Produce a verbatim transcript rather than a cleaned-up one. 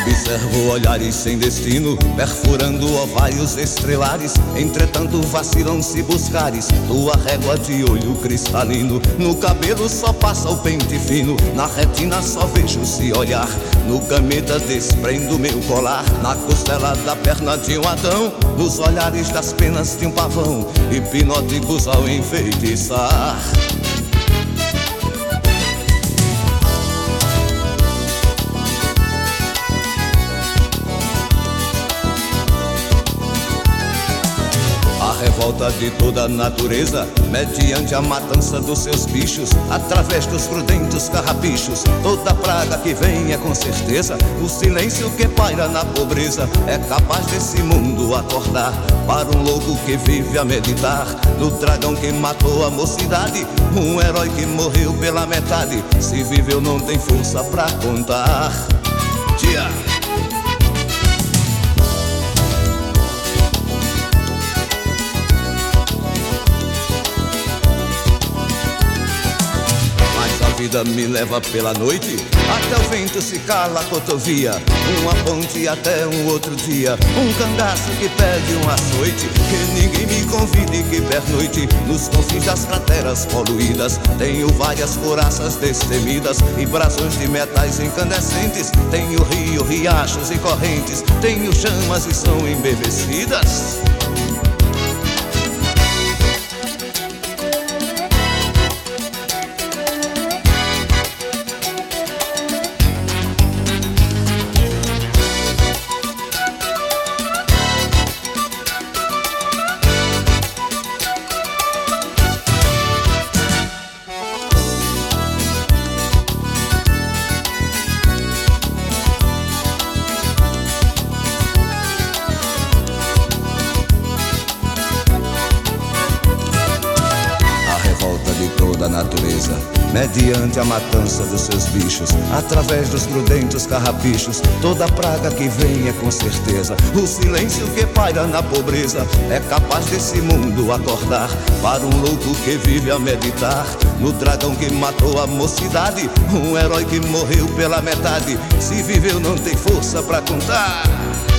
Observo olhares sem destino, perfurando ovários estrelares. Entretanto vacilam se buscares tua régua de olho cristalino. No cabelo só passa o pente fino, na retina só vejo se olhar. No gameta desprendo meu colar, na costela da perna de um Adão, nos olhares das penas de um pavão, hipnóticos ao enfeitiçar. A revolta de toda a natureza, mediante a matança dos seus bichos, através dos crudentos carrapichos, toda praga que vem é com certeza o silêncio que paira na pobreza. É capaz desse mundo acordar para um louco que vive a meditar no dragão que matou a mocidade, um herói que morreu pela metade. Se viveu não tem força pra contar. Tia! A vida me leva pela noite, até o vento se cala a cotovia. Uma ponte até um outro dia, um cangaço que pede um açoite. Que ninguém me convide que pernoite nos confins das crateras poluídas. Tenho várias coraças destemidas e brasões de metais incandescentes. Tenho rio, riachos e correntes, tenho chamas e são embevecidas. Da natureza, mediante a matança dos seus bichos, através dos prudentos carrapichos, toda praga que vem é com certeza o silêncio que paira na pobreza. É capaz desse mundo acordar para um louco que vive a meditar no dragão que matou a mocidade, um herói que morreu pela metade. Se viveu não tem força pra contar.